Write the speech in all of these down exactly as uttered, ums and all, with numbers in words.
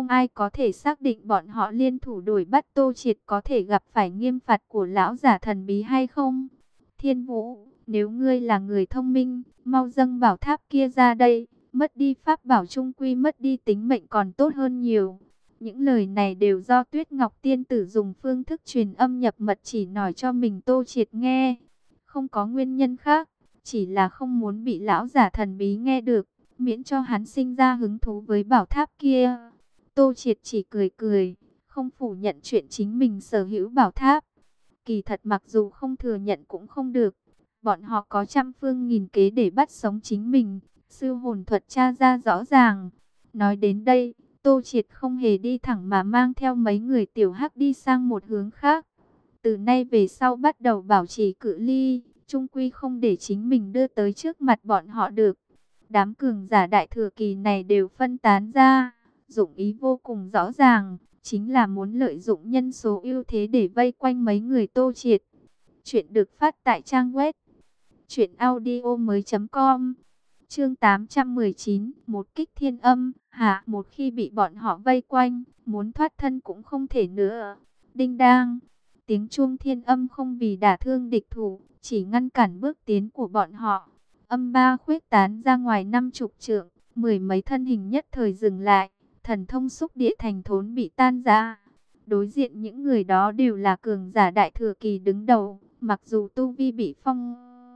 không ai có thể xác định bọn họ liên thủ đuổi bắt Tô Triệt có thể gặp phải nghiêm phạt của lão giả thần bí hay không. Thiên Vũ, nếu ngươi là người thông minh, mau dâng bảo tháp kia ra đây, mất đi pháp bảo chung quy mất đi tính mệnh còn tốt hơn nhiều. Những lời này đều do Tuyết Ngọc Tiên Tử dùng phương thức truyền âm nhập mật chỉ nói cho mình Tô Triệt nghe. Không có nguyên nhân khác, chỉ là không muốn bị lão giả thần bí nghe được, miễn cho hắn sinh ra hứng thú với bảo tháp kia. Tô Triệt chỉ cười cười, không phủ nhận chuyện chính mình sở hữu bảo tháp. Kỳ thật mặc dù không thừa nhận cũng không được, bọn họ có trăm phương nghìn kế để bắt sống chính mình, sư hồn thuật tra ra rõ ràng. Nói đến đây, Tô Triệt không hề đi thẳng mà mang theo mấy người tiểu hắc đi sang một hướng khác. Từ nay về sau bắt đầu bảo trì cự ly, chung quy không để chính mình đưa tới trước mặt bọn họ được. Đám cường giả đại thừa kỳ này đều phân tán ra, dụng ý vô cùng rõ ràng, chính là muốn lợi dụng nhân số ưu thế để vây quanh mấy người Tô Triệt. Chuyện được phát tại trang web truyện audio mới chấm com. Chương tám trăm mười chín, một kích thiên âm, hạ, một khi bị bọn họ vây quanh, muốn thoát thân cũng không thể nữa. Đinh đang, tiếng chuông thiên âm không vì đả thương địch thủ, chỉ ngăn cản bước tiến của bọn họ. Âm ba khuếch tán ra ngoài năm chục trượng, mười mấy thân hình nhất thời dừng lại, thần thông xúc địa thành thốn bị tan ra. Đối diện những người đó đều là cường giả đại thừa kỳ đứng đầu, mặc dù tu vi bị phong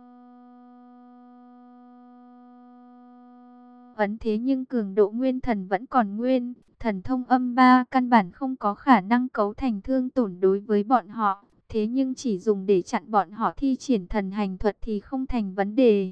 ấn thế nhưng cường độ nguyên thần vẫn còn nguyên, thần thông âm ba căn bản không có khả năng cấu thành thương tổn đối với bọn họ, thế nhưng chỉ dùng để chặn bọn họ thi triển thần hành thuật thì không thành vấn đề.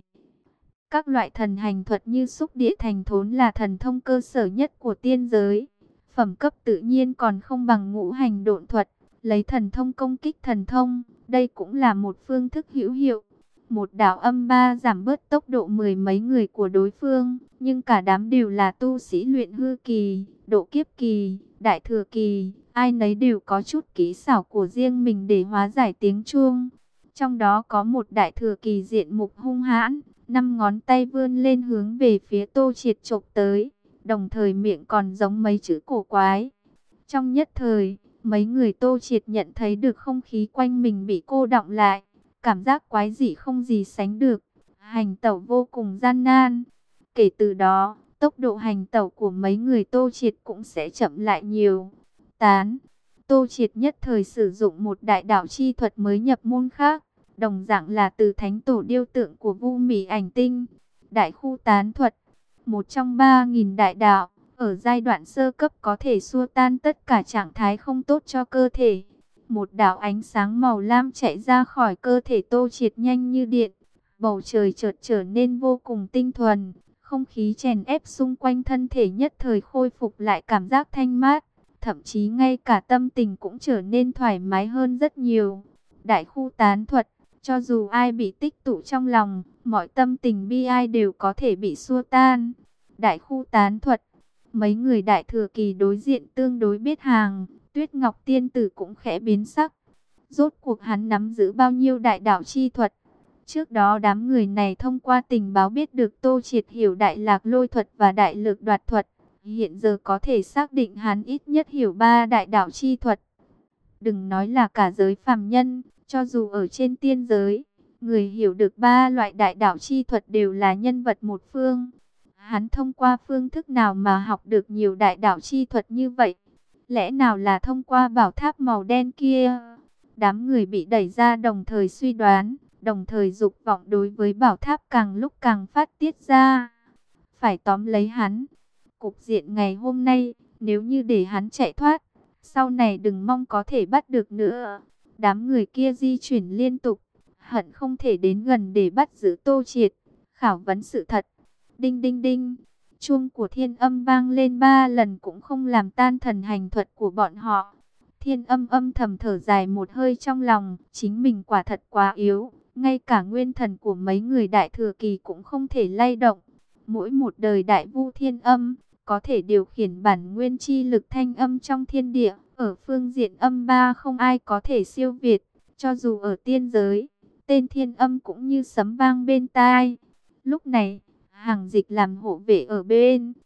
Các loại thần hành thuật như xúc địa thành thốn là thần thông cơ sở nhất của tiên giới, phẩm cấp tự nhiên còn không bằng ngũ hành độn thuật, lấy thần thông công kích thần thông, đây cũng là một phương thức hữu hiệu. Một đạo âm ba giảm bớt tốc độ mười mấy người của đối phương, nhưng cả đám đều là tu sĩ luyện hư kỳ, độ kiếp kỳ, đại thừa kỳ, ai nấy đều có chút kỹ xảo của riêng mình để hóa giải tiếng chuông. Trong đó có một đại thừa kỳ diện mục hung hãn, năm ngón tay vươn lên hướng về phía Tô Triệt chộp tới, đồng thời miệng còn giống mấy chữ cổ quái. Trong nhất thời, mấy người Tô Triệt nhận thấy được không khí quanh mình bị cô đọng lại. Cảm giác quái dị không gì sánh được, hành tẩu vô cùng gian nan. Kể từ đó, tốc độ hành tẩu của mấy người Tô Triệt cũng sẽ chậm lại nhiều. Tán, Tô Triệt nhất thời sử dụng một đại đạo chi thuật mới nhập môn khác, đồng dạng là từ thánh tổ điêu tượng của Vu Mị Ảnh Tinh. Đại khu tán thuật, một trong ba nghìn đại đạo, ở giai đoạn sơ cấp có thể xua tan tất cả trạng thái không tốt cho cơ thể. Một đạo ánh sáng màu lam chạy ra khỏi cơ thể Tô Triệt nhanh như điện. Bầu trời chợt trở nên vô cùng tinh thuần. Không khí chèn ép xung quanh thân thể nhất thời khôi phục lại cảm giác thanh mát. Thậm chí ngay cả tâm tình cũng trở nên thoải mái hơn rất nhiều. Đại khu tán thuật, cho dù ai bị tích tụ trong lòng, mọi tâm tình bi ai đều có thể bị xua tan. Đại khu tán thuật, mấy người đại thừa kỳ đối diện tương đối biết hàng. Tuyết Ngọc Tiên Tử cũng khẽ biến sắc. Rốt cuộc hắn nắm giữ bao nhiêu đại đạo chi thuật? Trước đó đám người này thông qua tình báo biết được Tô Triệt hiểu đại lạc lôi thuật và đại lực đoạt thuật. Hiện giờ có thể xác định hắn ít nhất hiểu ba đại đạo chi thuật. Đừng nói là cả giới phàm nhân, cho dù ở trên tiên giới, người hiểu được ba loại đại đạo chi thuật đều là nhân vật một phương. Hắn thông qua phương thức nào mà học được nhiều đại đạo chi thuật như vậy? Lẽ nào là thông qua bảo tháp màu đen kia? Đám người bị đẩy ra đồng thời suy đoán, đồng thời dục vọng đối với bảo tháp càng lúc càng phát tiết ra. Phải tóm lấy hắn. Cục diện ngày hôm nay, nếu như để hắn chạy thoát, sau này đừng mong có thể bắt được nữa. Đám người kia di chuyển liên tục, hận không thể đến gần để bắt giữ Tô Triệt, khảo vấn sự thật. Đinh đinh đinh. Chuông của thiên âm vang lên ba lần cũng không làm tan thần hành thuật của bọn họ. Thiên âm âm thầm thở dài một hơi trong lòng, chính mình quả thật quá yếu, ngay cả nguyên thần của mấy người đại thừa kỳ cũng không thể lay động. Mỗi một đời đại vu thiên âm, có thể điều khiển bản nguyên chi lực thanh âm trong thiên địa, ở phương diện âm ba không ai có thể siêu việt, cho dù ở tiên giới, tên thiên âm cũng như sấm vang bên tai. Lúc này, Hàng Dịch làm hộ vệ ở bên,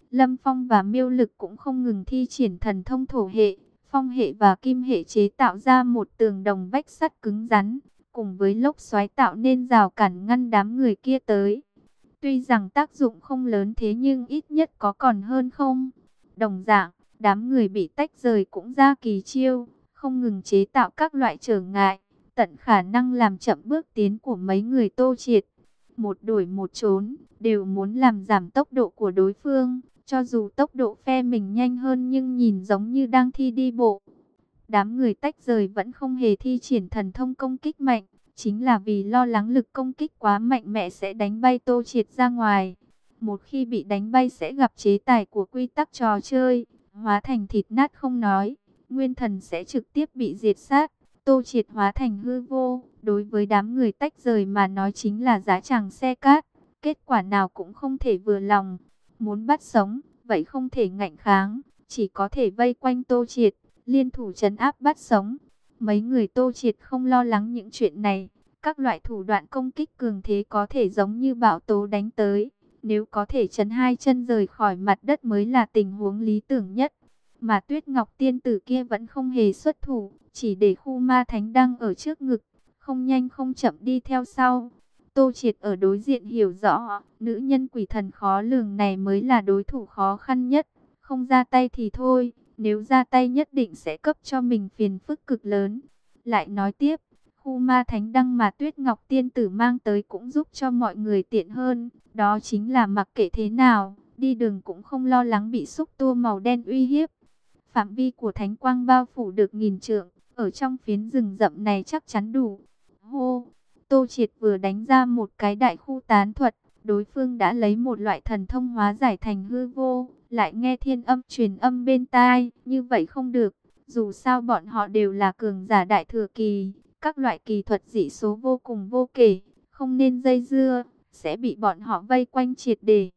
Lâm Phong và Miêu Lực cũng không ngừng thi triển thần thông thổ hệ, phong hệ và kim hệ chế tạo ra một tường đồng vách sắt cứng rắn, cùng với lốc xoáy tạo nên rào cản ngăn đám người kia tới. Tuy rằng tác dụng không lớn thế nhưng ít nhất có còn hơn không. Đồng dạng, đám người bị tách rời cũng ra kỳ chiêu, không ngừng chế tạo các loại trở ngại, tận khả năng làm chậm bước tiến của mấy người Tô Triệt. Một đuổi một trốn, đều muốn làm giảm tốc độ của đối phương, cho dù tốc độ phe mình nhanh hơn nhưng nhìn giống như đang thi đi bộ. Đám người tách rời vẫn không hề thi triển thần thông công kích mạnh, chính là vì lo lắng lực công kích quá mạnh mẽ sẽ đánh bay Tô Triệt ra ngoài. Một khi bị đánh bay sẽ gặp chế tài của quy tắc trò chơi, hóa thành thịt nát không nói, nguyên thần sẽ trực tiếp bị diệt sát. Tô Triệt hóa thành hư vô, đối với đám người tách rời mà nói chính là giá chàng xe cát, kết quả nào cũng không thể vừa lòng. Muốn bắt sống, vậy không thể ngạnh kháng, chỉ có thể vây quanh Tô Triệt, liên thủ trấn áp bắt sống. Mấy người Tô Triệt không lo lắng những chuyện này, các loại thủ đoạn công kích cường thế có thể giống như bão tố đánh tới. Nếu có thể chấn hai chân rời khỏi mặt đất mới là tình huống lý tưởng nhất. Mà Tuyết Ngọc tiên tử kia vẫn không hề xuất thủ, chỉ để khu ma thánh đang ở trước ngực, không nhanh không chậm đi theo sau. Tô Triệt ở đối diện hiểu rõ, nữ nhân quỷ thần khó lường này mới là đối thủ khó khăn nhất. Không ra tay thì thôi, nếu ra tay nhất định sẽ cấp cho mình phiền phức cực lớn. Lại nói tiếp, khu ma thánh đăng mà Tuyết Ngọc tiên tử mang tới cũng giúp cho mọi người tiện hơn. Đó chính là mặc kệ thế nào, đi đường cũng không lo lắng bị xúc tua màu đen uy hiếp. Phạm vi của thánh quang bao phủ được nghìn trượng, ở trong phiến rừng rậm này chắc chắn đủ. Hô! Tô Triệt vừa đánh ra một cái đại khu tán thuật, đối phương đã lấy một loại thần thông hóa giải thành hư vô, lại nghe thiên âm truyền âm bên tai, như vậy không được, dù sao bọn họ đều là cường giả đại thừa kỳ, các loại kỳ thuật dị số vô cùng vô kể, không nên dây dưa, sẽ bị bọn họ vây quanh triệt để.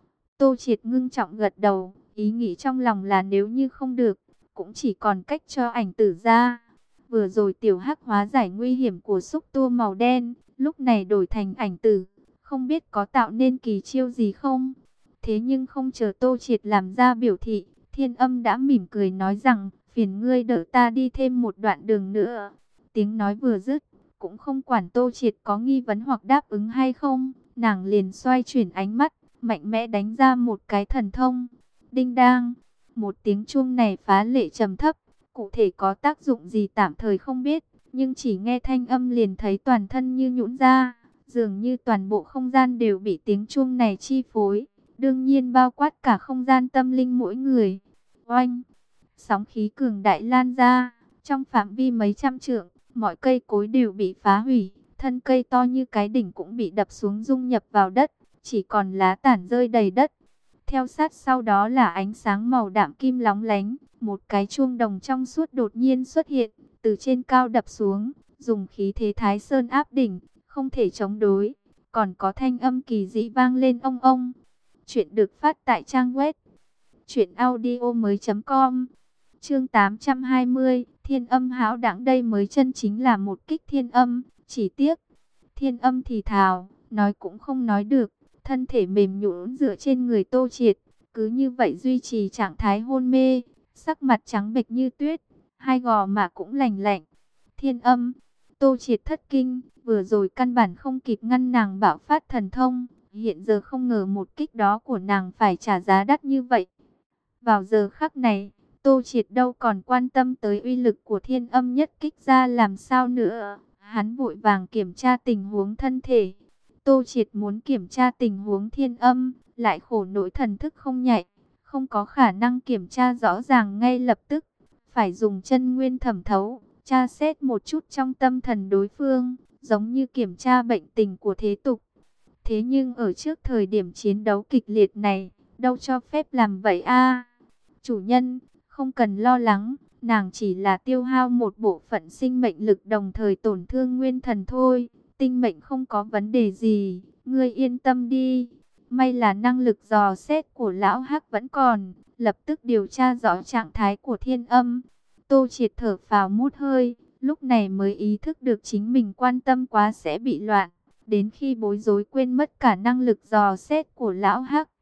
Tô Triệt ngưng trọng gật đầu, ý nghĩ trong lòng là nếu như không được, cũng chỉ còn cách cho ảnh tử ra. Vừa rồi tiểu hắc hóa giải nguy hiểm của xúc tua màu đen, lúc này đổi thành ảnh tử, không biết có tạo nên kỳ chiêu gì không. Thế nhưng không chờ Tô Triệt làm ra biểu thị, thiên âm đã mỉm cười nói rằng, phiền ngươi đỡ ta đi thêm một đoạn đường nữa. Tiếng nói vừa dứt, cũng không quản Tô Triệt có nghi vấn hoặc đáp ứng hay không, nàng liền xoay chuyển ánh mắt, mạnh mẽ đánh ra một cái thần thông. Đinh đang, một tiếng chuông này phá lệ trầm thấp, cụ thể có tác dụng gì tạm thời không biết, nhưng chỉ nghe thanh âm liền thấy toàn thân như nhũn ra, dường như toàn bộ không gian đều bị tiếng chuông này chi phối, đương nhiên bao quát cả không gian tâm linh mỗi người. Oanh, sóng khí cường đại lan ra, trong phạm vi mấy trăm trượng, mọi cây cối đều bị phá hủy, thân cây to như cái đỉnh cũng bị đập xuống dung nhập vào đất, chỉ còn lá tản rơi đầy đất. Theo sát sau đó là ánh sáng màu đạm kim lóng lánh, một cái chuông đồng trong suốt đột nhiên xuất hiện, từ trên cao đập xuống, dùng khí thế Thái Sơn áp đỉnh, không thể chống đối. Còn có thanh âm kỳ dị vang lên ông ông. Chuyện được phát tại trang web truyện audio mới chấm com. Chương tám trăm hai mươi, Thiên Âm hão đãng, đây mới chân chính là một kích thiên âm, chỉ tiếc. Thiên âm thì thào, nói cũng không nói được, thân thể mềm nhũn dựa trên người Tô Triệt, cứ như vậy duy trì trạng thái hôn mê, sắc mặt trắng bệch như tuyết, hai gò má cũng lành lạnh. Thiên âm, Tô Triệt thất kinh, vừa rồi căn bản không kịp ngăn nàng bạo phát thần thông, hiện giờ không ngờ một kích đó của nàng phải trả giá đắt như vậy. Vào giờ khắc này, Tô Triệt đâu còn quan tâm tới uy lực của thiên âm nhất kích ra làm sao nữa, hắn vội vàng kiểm tra tình huống thân thể. Tô Triệt muốn kiểm tra tình huống thiên âm, lại khổ nỗi thần thức không nhạy, không có khả năng kiểm tra rõ ràng ngay lập tức, phải dùng chân nguyên thẩm thấu, tra xét một chút trong tâm thần đối phương, giống như kiểm tra bệnh tình của thế tục. Thế nhưng ở trước thời điểm chiến đấu kịch liệt này, đâu cho phép làm vậy a? Chủ nhân, không cần lo lắng, nàng chỉ là tiêu hao một bộ phận sinh mệnh lực đồng thời tổn thương nguyên thần thôi, tinh mệnh không có vấn đề gì, ngươi yên tâm đi. May là năng lực dò xét của lão Hắc vẫn còn, lập tức điều tra rõ trạng thái của thiên âm. Tô Triệt thở phào mút hơi, lúc này mới ý thức được chính mình quan tâm quá sẽ bị loạn, đến khi bối rối quên mất cả năng lực dò xét của lão Hắc.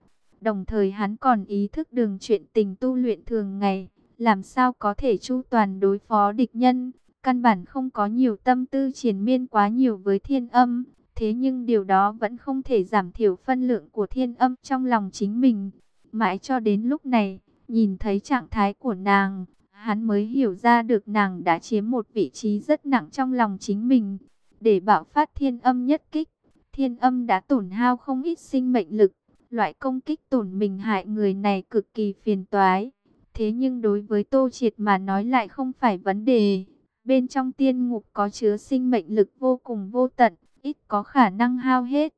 Đồng thời hắn còn ý thức đường chuyện tình tu luyện thường ngày, làm sao có thể chu toàn đối phó địch nhân, căn bản không có nhiều tâm tư triền miên quá nhiều với Thiên Âm. Thế nhưng điều đó vẫn không thể giảm thiểu phân lượng của Thiên Âm trong lòng chính mình. Mãi cho đến lúc này, nhìn thấy trạng thái của nàng, hắn mới hiểu ra được nàng đã chiếm một vị trí rất nặng trong lòng chính mình. Để bạo phát Thiên Âm nhất kích, Thiên Âm đã tổn hao không ít sinh mệnh lực. Loại công kích tổn mình hại người này cực kỳ phiền toái. Thế nhưng đối với Tô Triệt mà nói lại không phải vấn đề. Bên trong tiên ngục có chứa sinh mệnh lực vô cùng vô tận, ít có khả năng hao hết.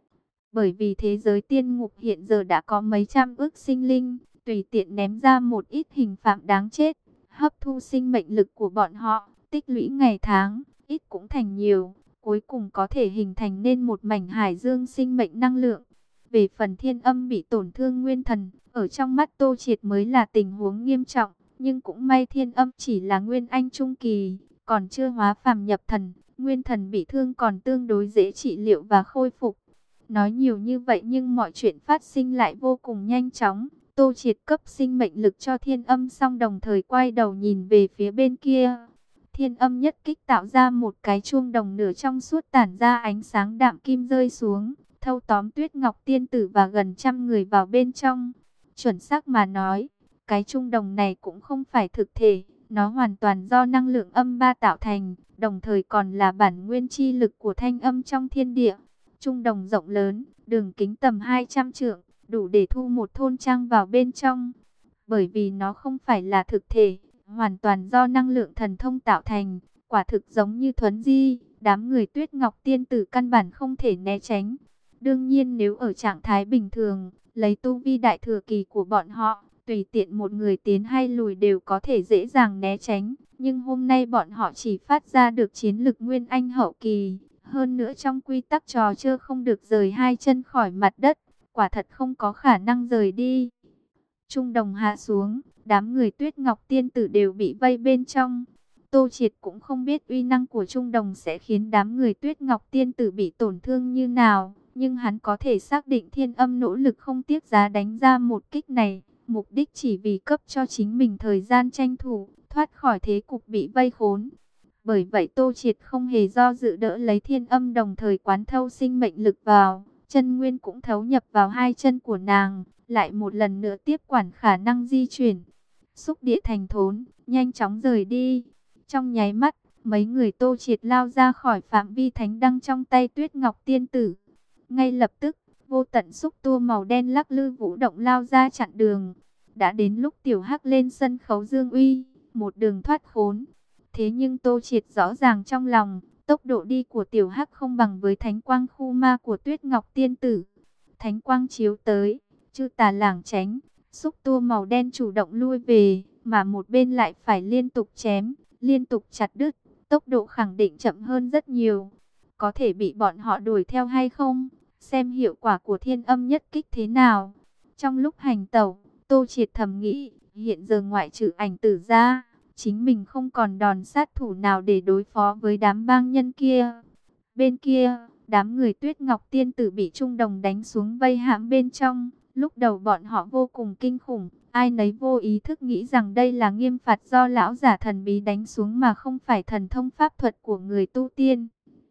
Bởi vì thế giới tiên ngục hiện giờ đã có mấy trăm ức sinh linh, tùy tiện ném ra một ít hình phạm đáng chết, hấp thu sinh mệnh lực của bọn họ, tích lũy ngày tháng, ít cũng thành nhiều, cuối cùng có thể hình thành nên một mảnh hải dương sinh mệnh năng lượng. Về phần Thiên Âm bị tổn thương nguyên thần, ở trong mắt Tô Triệt mới là tình huống nghiêm trọng, nhưng cũng may Thiên Âm chỉ là nguyên anh trung kỳ, còn chưa hóa phàm nhập thần, nguyên thần bị thương còn tương đối dễ trị liệu và khôi phục. Nói nhiều như vậy nhưng mọi chuyện phát sinh lại vô cùng nhanh chóng. Tô Triệt cấp sinh mệnh lực cho Thiên Âm xong đồng thời quay đầu nhìn về phía bên kia. Thiên Âm nhất kích tạo ra một cái chuông đồng nửa trong suốt tản ra ánh sáng đạm kim rơi xuống, thâu tóm Tuyết Ngọc Tiên Tử và gần trăm người vào bên trong. Chuẩn xác mà nói, cái chuông đồng này cũng không phải thực thể, nó hoàn toàn do năng lượng âm ba tạo thành, đồng thời còn là bản nguyên chi lực của thanh âm trong thiên địa. Chuông đồng rộng lớn, đường kính tầm hai trăm trượng, đủ để thu một thôn trang vào bên trong. Bởi vì nó không phải là thực thể, hoàn toàn do năng lượng thần thông tạo thành, quả thực giống như thuấn di, đám người Tuyết Ngọc Tiên Tử căn bản không thể né tránh. Đương nhiên nếu ở trạng thái bình thường, lấy tu vi đại thừa kỳ của bọn họ, tùy tiện một người tiến hay lùi đều có thể dễ dàng né tránh. Nhưng hôm nay bọn họ chỉ phát ra được chiến lực nguyên anh hậu kỳ. Hơn nữa trong quy tắc trò chơi không được rời hai chân khỏi mặt đất, quả thật không có khả năng rời đi. Trung đồng hạ xuống, đám người Tuyết Ngọc Tiên Tử đều bị vây bên trong. Tô Triệt cũng không biết uy năng của Trung đồng sẽ khiến đám người Tuyết Ngọc Tiên Tử bị tổn thương như nào, nhưng hắn có thể xác định Thiên Âm nỗ lực không tiếc giá đánh ra một kích này, mục đích chỉ vì cấp cho chính mình thời gian tranh thủ, thoát khỏi thế cục bị vây khốn. Bởi vậy Tô Triệt không hề do dự đỡ lấy Thiên Âm, đồng thời quán thâu sinh mệnh lực vào, chân nguyên cũng thấu nhập vào hai chân của nàng, lại một lần nữa tiếp quản khả năng di chuyển. Xúc địa thành thốn, nhanh chóng rời đi. Trong nháy mắt, mấy người Tô Triệt lao ra khỏi phạm vi thánh đăng trong tay Tuyết Ngọc Tiên Tử. Ngay lập tức, vô tận xúc tua màu đen lắc lư vũ động lao ra chặn đường. Đã đến lúc Tiểu Hắc lên sân khấu dương uy, một đường thoát khốn. Thế nhưng Tô Triệt rõ ràng trong lòng, tốc độ đi của Tiểu Hắc không bằng với thánh quang khu ma của Tuyết Ngọc Tiên Tử. Thánh quang chiếu tới, chư tà lảng tránh, xúc tua màu đen chủ động lui về, mà một bên lại phải liên tục chém, liên tục chặt đứt, tốc độ khẳng định chậm hơn rất nhiều. Có thể bị bọn họ đuổi theo hay không? Xem hiệu quả của Thiên Âm nhất kích thế nào. Trong lúc hành tẩu, Tô Triệt thầm nghĩ, hiện giờ ngoại trừ Ảnh Tử ra, chính mình không còn đòn sát thủ nào để đối phó với đám bang nhân kia. Bên kia, đám người Tuyết Ngọc Tiên Tử bị Trung đồng đánh xuống vây hãm bên trong. Lúc đầu bọn họ vô cùng kinh khủng, ai nấy vô ý thức nghĩ rằng đây là nghiêm phạt do lão giả thần bí đánh xuống mà không phải thần thông pháp thuật của người tu tiên.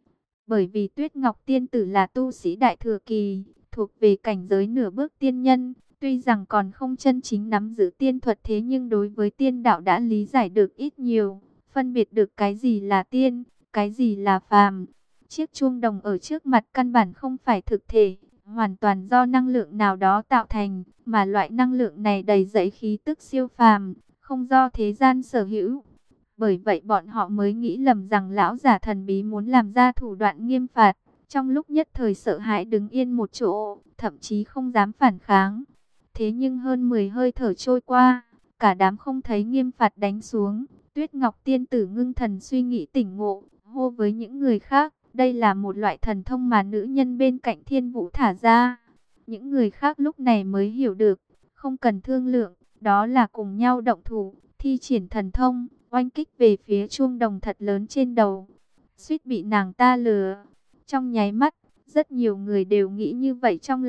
Bởi vì Tuyết Ngọc Tiên Tử là tu sĩ đại thừa kỳ, thuộc về cảnh giới nửa bước tiên nhân, tuy rằng còn không chân chính nắm giữ tiên thuật, thế nhưng đối với tiên đạo đã lý giải được ít nhiều, phân biệt được cái gì là tiên, cái gì là phàm. Chiếc chuông đồng ở trước mặt căn bản không phải thực thể, hoàn toàn do năng lượng nào đó tạo thành, mà loại năng lượng này đầy dẫy khí tức siêu phàm, không do thế gian sở hữu. Bởi vậy bọn họ mới nghĩ lầm rằng lão giả thần bí muốn làm ra thủ đoạn nghiêm phạt, trong lúc nhất thời sợ hãi đứng yên một chỗ, thậm chí không dám phản kháng. Thế nhưng hơn mười hơi thở trôi qua, cả đám không thấy nghiêm phạt đánh xuống. Tuyết Ngọc Tiên Tử ngưng thần suy nghĩ tỉnh ngộ, hô với những người khác, đây là một loại thần thông mà nữ nhân bên cạnh Thiên Vũ thả ra. Những người khác lúc này mới hiểu được, không cần thương lượng, đó là cùng nhau động thủ, thi triển thần thông, oanh kích về phía chuông đồng thật lớn trên đầu. Suýt bị nàng ta lừa. Trong nháy mắt, rất nhiều người đều nghĩ như vậy trong lòng,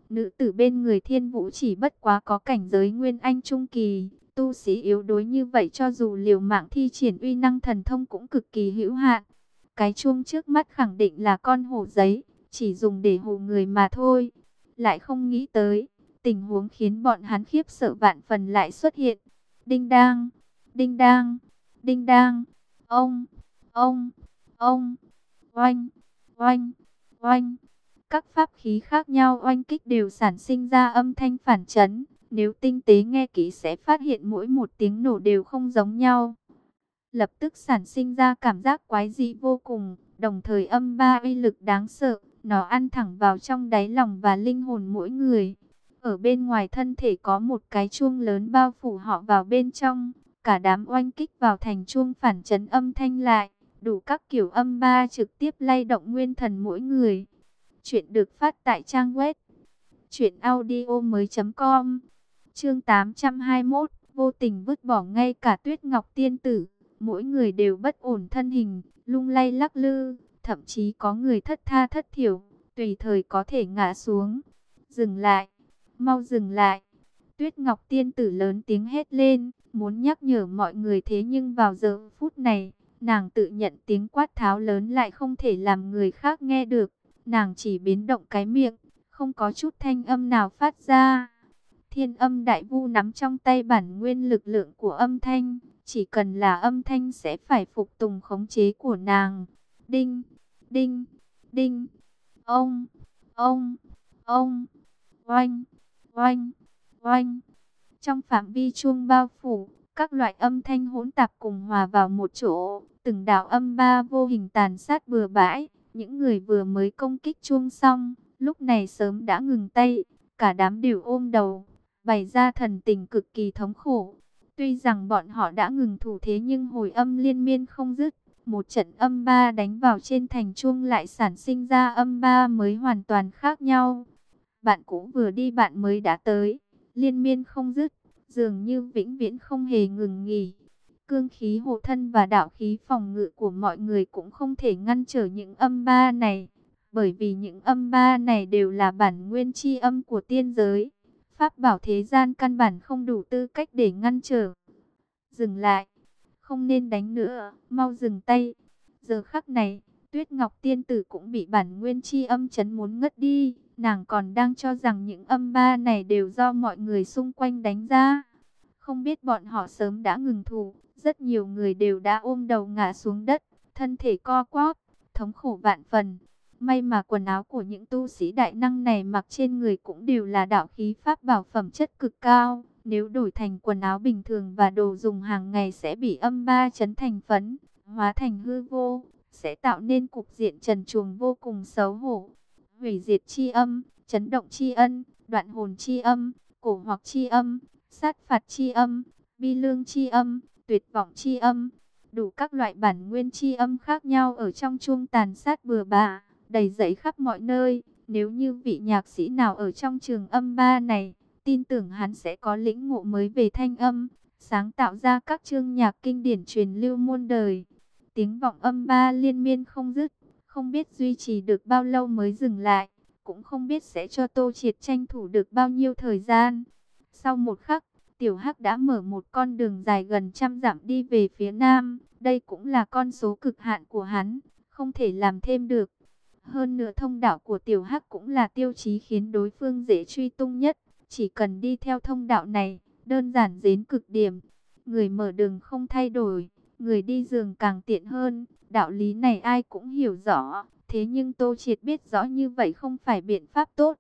Nữ tử bên người Thiên Vũ chỉ bất quá có cảnh giới Nguyên Anh Trung Kỳ. Tu sĩ yếu đuối như vậy cho dù liều mạng thi triển uy năng thần thông cũng cực kỳ hữu hạn. Cái chuông trước mắt khẳng định là con hổ giấy, chỉ dùng để hù người mà thôi. Lại không nghĩ tới, tình huống khiến bọn hắn khiếp sợ vạn phần lại xuất hiện. Đinh đang, đinh đang, đinh đang, ông, ông, ông, oanh, oanh, oanh. Các pháp khí khác nhau oanh kích đều sản sinh ra âm thanh phản chấn. Nếu tinh tế nghe kỹ sẽ phát hiện mỗi một tiếng nổ đều không giống nhau. Lập tức sản sinh ra cảm giác quái dị vô cùng, đồng thời âm ba uy lực đáng sợ, nó ăn thẳng vào trong đáy lòng và linh hồn mỗi người. Ở bên ngoài thân thể có một cái chuông lớn bao phủ họ vào bên trong, cả đám oanh kích vào thành chuông phản chấn âm thanh lại, đủ các kiểu âm ba trực tiếp lay động nguyên thần mỗi người. Chuyện được phát tại trang web truyện audio mới.com. Chương tám trăm hai mươi mốt, vô tình vứt bỏ ngay cả Tuyết Ngọc tiên tử, mỗi người đều bất ổn thân hình, lung lay lắc lư, thậm chí có người thất tha thất thiểu, tùy thời có thể ngã xuống. Dừng lại, mau dừng lại. Tuyết Ngọc tiên tử lớn tiếng hét lên, muốn nhắc nhở mọi người, thế nhưng vào giờ phút này, nàng tự nhận tiếng quát tháo lớn lại không thể làm người khác nghe được. Nàng chỉ biến động cái miệng, không có chút thanh âm nào phát ra. Thiên âm đại vu nắm trong tay bản nguyên lực lượng của âm thanh, chỉ cần là âm thanh sẽ phải phục tùng khống chế của nàng. Đinh, đinh, đinh, ông, ông, ông, oanh, oanh, oanh. Trong phạm vi chuông bao phủ, các loại âm thanh hỗn tạp cùng hòa vào một chỗ, từng đạo âm ba vô hình tàn sát bừa bãi. Những người vừa mới công kích chuông xong, lúc này sớm đã ngừng tay, cả đám đều ôm đầu, bày ra thần tình cực kỳ thống khổ. Tuy rằng bọn họ đã ngừng thủ thế nhưng hồi âm liên miên không dứt, một trận âm ba đánh vào trên thành chuông lại sản sinh ra âm ba mới hoàn toàn khác nhau. Bạn cũ vừa đi bạn mới đã tới, liên miên không dứt, dường như vĩnh viễn không hề ngừng nghỉ. Cương khí hộ thân và đạo khí phòng ngự của mọi người cũng không thể ngăn trở những âm ba này, bởi vì những âm ba này đều là bản nguyên chi âm của tiên giới. Pháp bảo thế gian căn bản không đủ tư cách để ngăn trở. Dừng lại, không nên đánh nữa, mau dừng tay. Giờ khắc này, Tuyết Ngọc tiên tử cũng bị bản nguyên chi âm chấn muốn ngất đi. Nàng còn đang cho rằng những âm ba này đều do mọi người xung quanh đánh ra. Không biết bọn họ sớm đã ngừng thủ. Rất nhiều người đều đã ôm đầu ngã xuống đất, thân thể co quắp, thống khổ vạn phần. May mà quần áo của những tu sĩ đại năng này mặc trên người cũng đều là đạo khí pháp bảo phẩm chất cực cao. Nếu đổi thành quần áo bình thường và đồ dùng hàng ngày sẽ bị âm ba chấn thành phấn, hóa thành hư vô, sẽ tạo nên cục diện trần truồng vô cùng xấu hổ. Hủy diệt chi âm, chấn động chi ân, đoạn hồn chi âm, cổ hoặc chi âm, sát phạt chi âm, bi lương chi âm, tuyệt vọng chi âm, đủ các loại bản nguyên chi âm khác nhau ở trong chuông tàn sát bừa bãi, đầy dẫy khắp mọi nơi. Nếu như vị nhạc sĩ nào ở trong trường âm ba này, tin tưởng hắn sẽ có lĩnh ngộ mới về thanh âm, sáng tạo ra các chương nhạc kinh điển truyền lưu muôn đời. Tiếng vọng âm ba liên miên không dứt, không biết duy trì được bao lâu mới dừng lại, cũng không biết sẽ cho Tô Triệt tranh thủ được bao nhiêu thời gian. Sau một khắc, Tiểu Hắc đã mở một con đường dài gần trăm dặm đi về phía nam. Đây cũng là con số cực hạn của hắn, không thể làm thêm được. Hơn nữa thông đạo của Tiểu Hắc cũng là tiêu chí khiến đối phương dễ truy tung nhất. Chỉ cần đi theo thông đạo này, đơn giản đến cực điểm. Người mở đường không thay đổi, người đi giường càng tiện hơn. Đạo lý này ai cũng hiểu rõ. Thế nhưng Tô Triệt biết rõ như vậy không phải biện pháp tốt.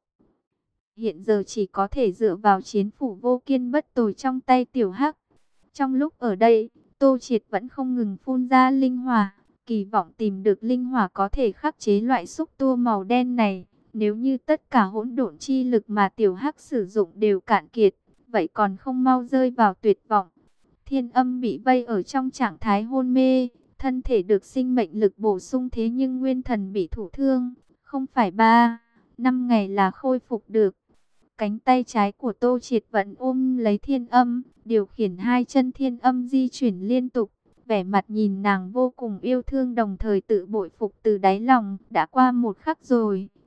Hiện giờ chỉ có thể dựa vào chiến phủ vô kiên bất tồi trong tay Tiểu Hắc. Trong lúc ở đây, Tô Triệt vẫn không ngừng phun ra linh hỏa, kỳ vọng tìm được linh hỏa có thể khắc chế loại xúc tua màu đen này. Nếu như tất cả hỗn độn chi lực mà Tiểu Hắc sử dụng đều cạn kiệt, vậy còn không mau rơi vào tuyệt vọng. Thiên âm bị vây ở trong trạng thái hôn mê, thân thể được sinh mệnh lực bổ sung, thế nhưng nguyên thần bị thụ thương, không phải ba, năm ngày là khôi phục được. Cánh tay trái của Tô Triệt vẫn ôm lấy thiên âm, điều khiển hai chân thiên âm di chuyển liên tục. Vẻ mặt nhìn nàng vô cùng yêu thương, đồng thời tự bội phục từ đáy lòng. Đã qua một khắc rồi,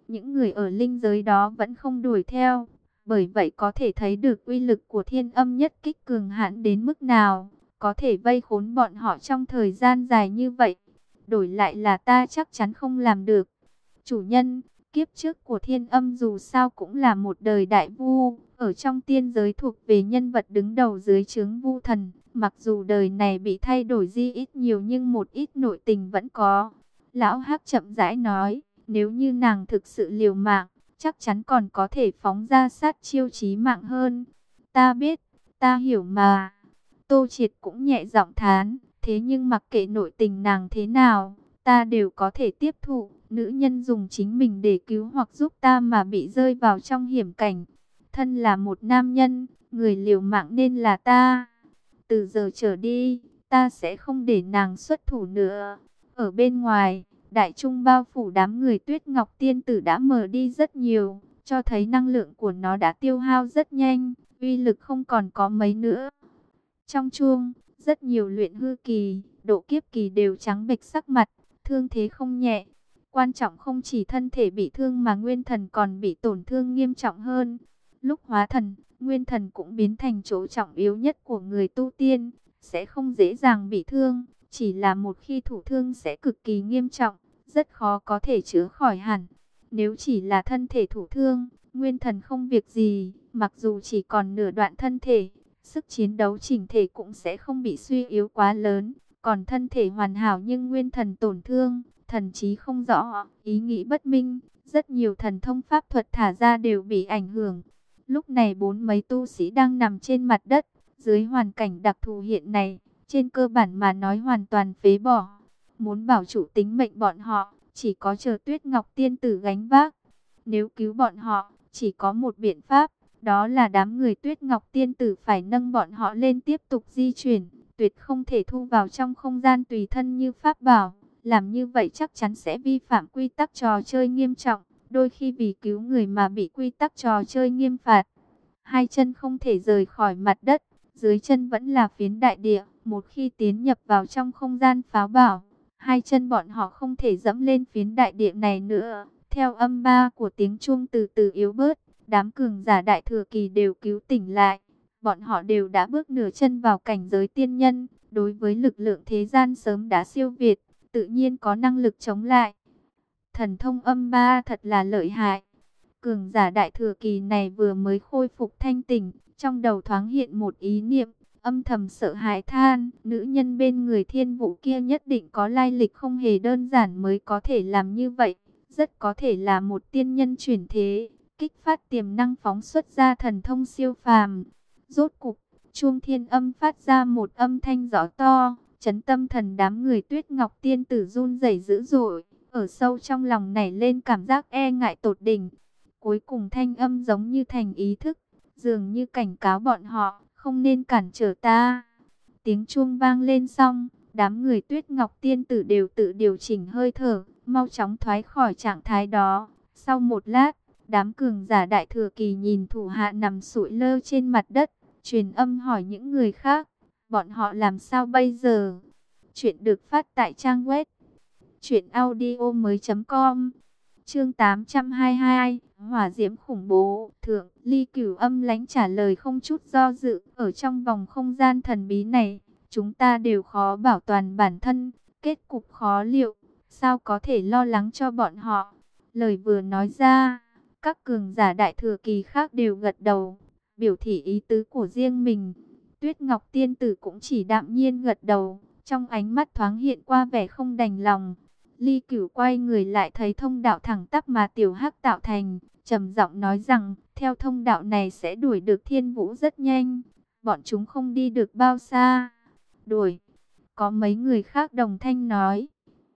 những người ở linh giới đó vẫn không đuổi theo. Bởi vậy có thể thấy được uy lực của thiên âm nhất kích cường hãn đến mức nào, có thể vây khốn bọn họ trong thời gian dài như vậy. Đổi lại là ta chắc chắn không làm được. Chủ nhân, kiếp trước của thiên âm dù sao cũng là một đời đại vu, ở trong tiên giới thuộc về nhân vật đứng đầu dưới trướng vu thần. Mặc dù đời này bị thay đổi di ít nhiều nhưng một ít nội tình vẫn có. Lão Hắc chậm rãi nói, nếu như nàng thực sự liều mạng, chắc chắn còn có thể phóng ra sát chiêu chí mạng hơn. Ta biết, ta hiểu mà. Tô Triệt cũng nhẹ giọng thán, thế nhưng mặc kệ nội tình nàng thế nào, ta đều có thể tiếp thụ. Nữ nhân dùng chính mình để cứu hoặc giúp ta mà bị rơi vào trong hiểm cảnh. Thân là một nam nhân, người liều mạng nên là ta. Từ giờ trở đi, ta sẽ không để nàng xuất thủ nữa. Ở bên ngoài, đại trung bao phủ đám người Tuyết Ngọc Tiên Tử đã mờ đi rất nhiều, cho thấy năng lượng của nó đã tiêu hao rất nhanh, uy lực không còn có mấy nữa. Trong chuông, rất nhiều luyện hư kỳ, độ kiếp kỳ đều trắng bệch sắc mặt, thương thế không nhẹ. Quan trọng không chỉ thân thể bị thương mà nguyên thần còn bị tổn thương nghiêm trọng hơn. Lúc hóa thần, nguyên thần cũng biến thành chỗ trọng yếu nhất của người tu tiên, sẽ không dễ dàng bị thương, chỉ là một khi thủ thương sẽ cực kỳ nghiêm trọng, rất khó có thể chữa khỏi hẳn. Nếu chỉ là thân thể thủ thương, nguyên thần không việc gì, mặc dù chỉ còn nửa đoạn thân thể, sức chiến đấu chỉnh thể cũng sẽ không bị suy yếu quá lớn. Còn thân thể hoàn hảo nhưng nguyên thần tổn thương, thần trí không rõ, ý nghĩ bất minh, rất nhiều thần thông pháp thuật thả ra đều bị ảnh hưởng. Lúc này bốn mấy tu sĩ đang nằm trên mặt đất, dưới hoàn cảnh đặc thù hiện này, trên cơ bản mà nói hoàn toàn phế bỏ. Muốn bảo trụ tính mệnh bọn họ, chỉ có chờ Tuyết Ngọc Tiên Tử gánh vác. Nếu cứu bọn họ, chỉ có một biện pháp, đó là đám người Tuyết Ngọc Tiên Tử phải nâng bọn họ lên tiếp tục di chuyển, tuyệt không thể thu vào trong không gian tùy thân như pháp bảo. Làm như vậy chắc chắn sẽ vi phạm quy tắc trò chơi nghiêm trọng, đôi khi vì cứu người mà bị quy tắc trò chơi nghiêm phạt. Hai chân không thể rời khỏi mặt đất, dưới chân vẫn là phiến đại địa. Một khi tiến nhập vào trong không gian pháo bảo, hai chân bọn họ không thể dẫm lên phiến đại địa này nữa. Theo âm ba của tiếng chuông từ từ yếu bớt, đám cường giả đại thừa kỳ đều cứu tỉnh lại. Bọn họ đều đã bước nửa chân vào cảnh giới tiên nhân, đối với lực lượng thế gian sớm đã siêu việt, tự nhiên có năng lực chống lại. Thần thông âm ba thật là lợi hại. Cường giả đại thừa kỳ này vừa mới khôi phục thanh tỉnh, trong đầu thoáng hiện một ý niệm, âm thầm sợ hãi than, nữ nhân bên người Thiên Vũ kia nhất định có lai lịch không hề đơn giản mới có thể làm như vậy, rất có thể là một tiên nhân chuyển thế, kích phát tiềm năng phóng xuất ra thần thông siêu phàm. Rốt cục, chuông thiên âm phát ra một âm thanh rõ to, chấn tâm thần đám người Tuyết Ngọc Tiên Tử run rẩy dữ dội, ở sâu trong lòng nảy lên cảm giác e ngại tột đỉnh. Cuối cùng thanh âm giống như thành ý thức, dường như cảnh cáo bọn họ, không nên cản trở ta. Tiếng chuông vang lên xong, đám người Tuyết Ngọc Tiên Tử đều tự điều chỉnh hơi thở, mau chóng thoát khỏi trạng thái đó. Sau một lát, đám cường giả đại thừa kỳ nhìn thủ hạ nằm sụi lơ trên mặt đất, truyền âm hỏi những người khác, bọn họ làm sao bây giờ? Chuyện được phát tại trang web truyện audio mới chấm com. Chương tám trăm hai mươi hai, hỏa diễm khủng bố. Thượng, Ly Cửu âm lãnh trả lời không chút do dự, ở trong vòng không gian thần bí này, chúng ta đều khó bảo toàn bản thân, kết cục khó liệu, sao có thể lo lắng cho bọn họ? Lời vừa nói ra, các cường giả đại thừa kỳ khác đều gật đầu, biểu thị ý tứ của riêng mình. Tuyết Ngọc Tiên Tử cũng chỉ đạm nhiên gật đầu, trong ánh mắt thoáng hiện qua vẻ không đành lòng. Ly Cửu quay người lại thấy thông đạo thẳng tắp mà Tiểu Hắc tạo thành, trầm giọng nói rằng, theo thông đạo này sẽ đuổi được Thiên Vũ rất nhanh, bọn chúng không đi được bao xa. Đuổi, có mấy người khác đồng thanh nói.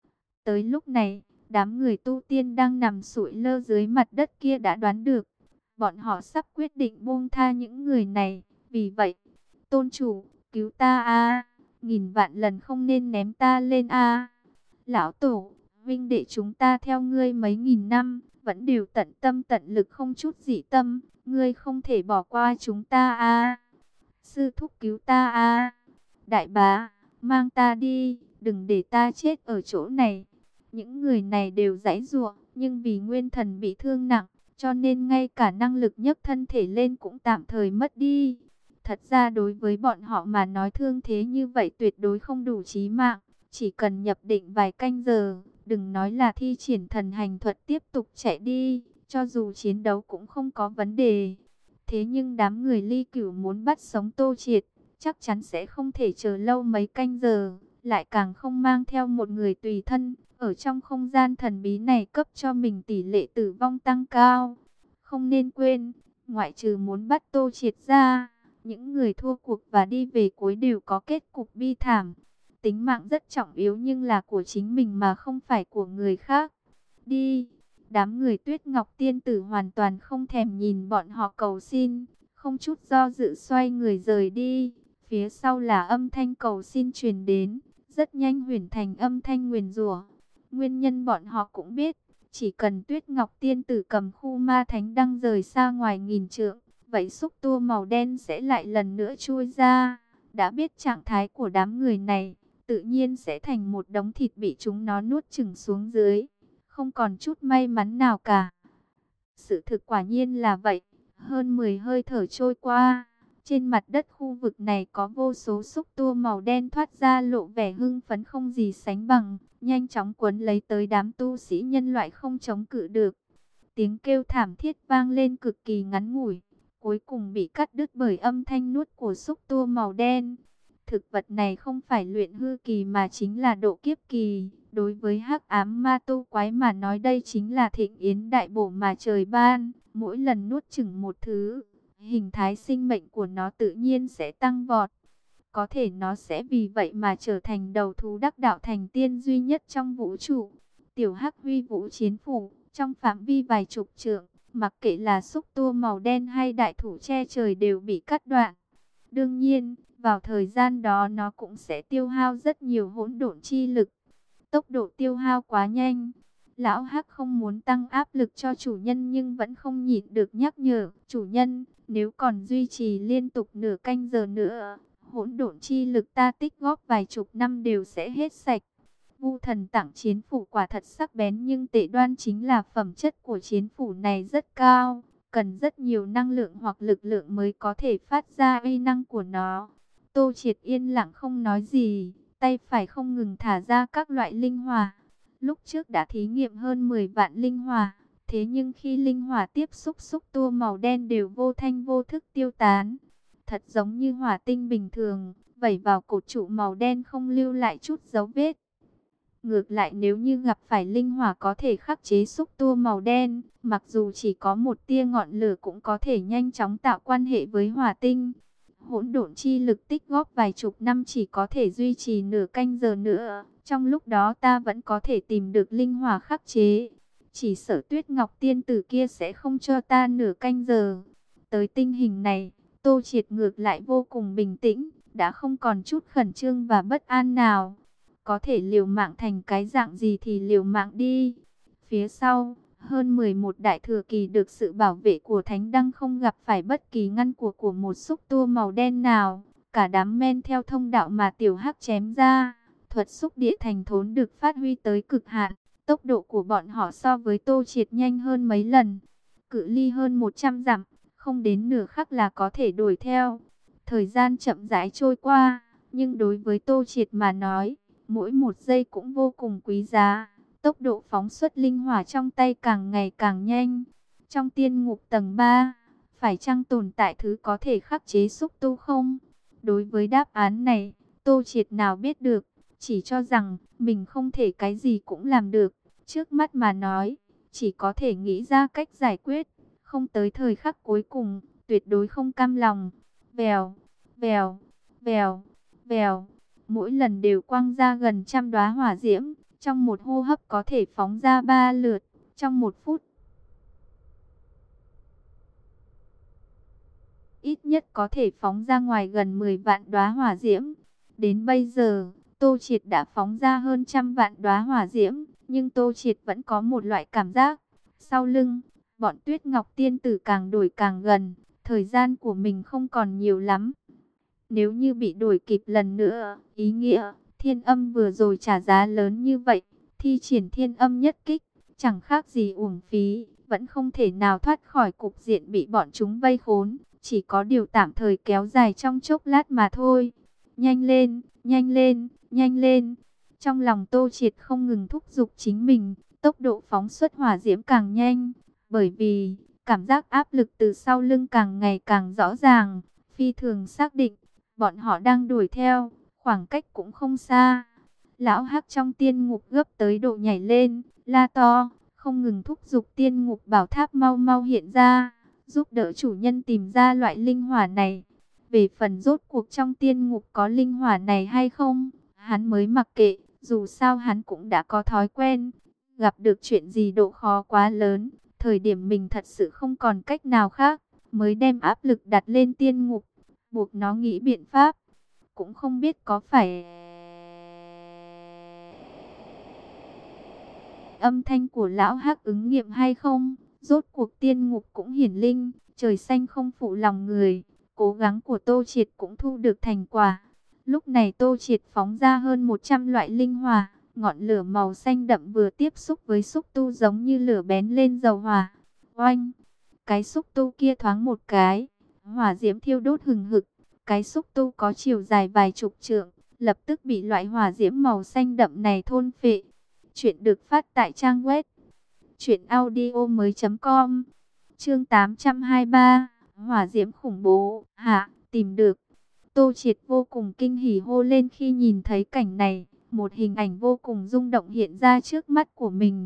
Tới lúc này, đám người tu tiên đang nằm sụi lơ dưới mặt đất kia đã đoán được, bọn họ sắp quyết định buông tha những người này, vì vậy, tôn chủ, cứu ta a, nghìn vạn lần không nên ném ta lên a. Lão Tổ, huynh đệ chúng ta theo ngươi mấy nghìn năm, vẫn đều tận tâm tận lực không chút dị tâm, ngươi không thể bỏ qua chúng ta a. Sư thúc cứu ta a. Đại bá, mang ta đi, đừng để ta chết ở chỗ này. Những người này đều giãy giụa, Nhưng vì Nguyên Thần bị thương nặng, cho nên ngay cả năng lực nhấc thân thể lên cũng tạm thời mất đi. Thật ra đối với bọn họ mà nói thương thế như vậy tuyệt đối không đủ chí mạng. Chỉ cần nhập định vài canh giờ, đừng nói là thi triển thần hành thuật tiếp tục chạy đi, cho dù chiến đấu cũng không có vấn đề. Thế nhưng đám người Ly Cửu muốn bắt sống Tô Triệt, chắc chắn sẽ không thể chờ lâu mấy canh giờ, lại càng không mang theo một người tùy thân. Ở trong không gian thần bí này cấp cho mình tỷ lệ tử vong tăng cao. Không nên quên, ngoại trừ muốn bắt Tô Triệt ra, những người thua cuộc và đi về cuối đều có kết cục bi thảm. Tính mạng rất trọng yếu nhưng là của chính mình mà không phải của người khác. Đi! Đám người Tuyết Ngọc Tiên Tử hoàn toàn không thèm nhìn bọn họ cầu xin, không chút do dự xoay người rời đi. Phía sau là âm thanh cầu xin truyền đến, rất nhanh huyền thành âm thanh nguyền rủa. Nguyên nhân bọn họ cũng biết, chỉ cần Tuyết Ngọc Tiên Tử cầm khu ma thánh đăng rời xa ngoài nghìn trượng, vậy xúc tua màu đen sẽ lại lần nữa chui ra. Đã biết trạng thái của đám người này, tự nhiên sẽ thành một đống thịt bị chúng nó nuốt chửng xuống dưới, không còn chút may mắn nào cả. Sự thực quả nhiên là vậy. Hơn mười hơi thở trôi qua, trên mặt đất khu vực này có vô số xúc tua màu đen thoát ra lộ vẻ hưng phấn không gì sánh bằng, nhanh chóng cuốn lấy tới đám tu sĩ nhân loại không chống cự được. Tiếng kêu thảm thiết vang lên cực kỳ ngắn ngủi, cuối cùng bị cắt đứt bởi âm thanh nuốt của xúc tua màu đen. Thực vật này không phải luyện hư kỳ mà chính là độ kiếp kỳ. Đối với hắc ám ma tu quái mà nói đây chính là thịnh yến đại bổ mà trời ban. Mỗi lần nuốt chửng một thứ, hình thái sinh mệnh của nó tự nhiên sẽ tăng vọt. Có thể nó sẽ vì vậy mà trở thành đầu thú đắc đạo thành tiên duy nhất trong vũ trụ. Tiểu hắc huy vũ chiến phủ, trong phạm vi vài chục trượng, mặc kệ là xúc tua màu đen hay đại thủ che trời đều bị cắt đoạn. Đương nhiên, vào thời gian đó nó cũng sẽ tiêu hao rất nhiều hỗn độn chi lực. Tốc độ tiêu hao quá nhanh. Lão Hắc không muốn tăng áp lực cho chủ nhân nhưng vẫn không nhịn được nhắc nhở. Chủ nhân, nếu còn duy trì liên tục nửa canh giờ nữa, hỗn độn chi lực ta tích góp vài chục năm đều sẽ hết sạch. Vu thần tặng chiến phủ quả thật sắc bén nhưng tệ đoan chính là phẩm chất của chiến phủ này rất cao. Cần rất nhiều năng lượng hoặc lực lượng mới có thể phát ra uy năng của nó. Tô Triệt yên lặng không nói gì, tay phải không ngừng thả ra các loại linh hỏa. Lúc trước đã thí nghiệm hơn mười vạn linh hỏa, thế nhưng khi linh hỏa tiếp xúc xúc tua màu đen đều vô thanh vô thức tiêu tán. Thật giống như hỏa tinh bình thường, vẩy vào cột trụ màu đen không lưu lại chút dấu vết. Ngược lại nếu như gặp phải linh hỏa có thể khắc chế xúc tua màu đen, mặc dù chỉ có một tia ngọn lửa cũng có thể nhanh chóng tạo quan hệ với hỏa tinh. Hỗn độn chi lực tích góp vài chục năm chỉ có thể duy trì nửa canh giờ nữa. Trong lúc đó ta vẫn có thể tìm được linh hỏa khắc chế. Chỉ sợ Tuyết Ngọc Tiên Tử kia sẽ không cho ta nửa canh giờ. Tới tình hình này, Tô Triệt ngược lại vô cùng bình tĩnh, đã không còn chút khẩn trương và bất an nào. Có thể liều mạng thành cái dạng gì thì liều mạng đi. Phía sau, hơn mười một đại thừa kỳ được sự bảo vệ của Thánh Đăng không gặp phải bất kỳ ngăn của của một xúc tua màu đen nào. Cả đám men theo thông đạo mà Tiểu Hắc chém ra. Thuật xúc địa thành thốn được phát huy tới cực hạn. Tốc độ của bọn họ so với Tô Triệt nhanh hơn mấy lần. Cự ly hơn một trăm dặm, không đến nửa khắc là có thể đuổi theo. Thời gian chậm rãi trôi qua, nhưng đối với Tô Triệt mà nói, mỗi một giây cũng vô cùng quý giá. Tốc độ phóng xuất linh hỏa trong tay càng ngày càng nhanh. Trong tiên ngục tầng ba, phải chăng tồn tại thứ có thể khắc chế xúc tu không? Đối với đáp án này, Tô Triệt nào biết được, chỉ cho rằng mình không thể cái gì cũng làm được. Trước mắt mà nói, chỉ có thể nghĩ ra cách giải quyết, không tới thời khắc cuối cùng, tuyệt đối không cam lòng. Vèo, vèo, vèo, vèo, mỗi lần đều quăng ra gần trăm đóa hỏa diễm, trong một hô hấp có thể phóng ra ba lượt, trong một phút. Ít nhất có thể phóng ra ngoài gần mười vạn đóa hỏa diễm. Đến bây giờ, Tô Triệt đã phóng ra hơn trăm vạn đóa hỏa diễm, nhưng Tô Triệt vẫn có một loại cảm giác. Sau lưng, bọn Tuyết Ngọc Tiên Tử càng đổi càng gần, thời gian của mình không còn nhiều lắm. Nếu như bị đuổi kịp lần nữa, ý nghĩa, thiên âm vừa rồi trả giá lớn như vậy, thi triển thiên âm nhất kích, chẳng khác gì uổng phí, vẫn không thể nào thoát khỏi cục diện bị bọn chúng vây khốn, chỉ có điều tạm thời kéo dài trong chốc lát mà thôi. Nhanh lên, nhanh lên, nhanh lên. Trong lòng Tô Triệt không ngừng thúc giục chính mình, tốc độ phóng xuất hỏa diễm càng nhanh, bởi vì cảm giác áp lực từ sau lưng càng ngày càng rõ ràng, phi thường xác định, bọn họ đang đuổi theo, khoảng cách cũng không xa. Lão Hắc trong tiên ngục gấp tới độ nhảy lên, la to, không ngừng thúc giục tiên ngục bảo tháp mau mau hiện ra, giúp đỡ chủ nhân tìm ra loại linh hỏa này. Về phần rốt cuộc trong tiên ngục có linh hỏa này hay không, hắn mới mặc kệ, dù sao hắn cũng đã có thói quen, gặp được chuyện gì độ khó quá lớn, thời điểm mình thật sự không còn cách nào khác, mới đem áp lực đặt lên tiên ngục, buộc nó nghĩ biện pháp. Cũng không biết có phải âm thanh của lão Hắc ứng nghiệm hay không, rốt cuộc tiên ngục cũng hiển linh, trời xanh không phụ lòng người, cố gắng của Tô Triệt cũng thu được thành quả. Lúc này Tô Triệt phóng ra hơn một trăm loại linh hỏa, ngọn lửa màu xanh đậm vừa tiếp xúc với xúc tu giống như lửa bén lên dầu hỏa. Oanh! Cái xúc tu kia thoáng một cái, hỏa diễm thiêu đốt hừng hực, cái xúc tu có chiều dài vài chục trượng, lập tức bị loại hỏa diễm màu xanh đậm này thôn phệ. Chuyện được phát tại trang web truyện audio mới chấm com. Chương tám trăm hai mươi ba, hỏa diễm khủng bố, hạ, tìm được. Tô Triệt vô cùng kinh hỉ hô lên khi nhìn thấy cảnh này, một hình ảnh vô cùng rung động hiện ra trước mắt của mình.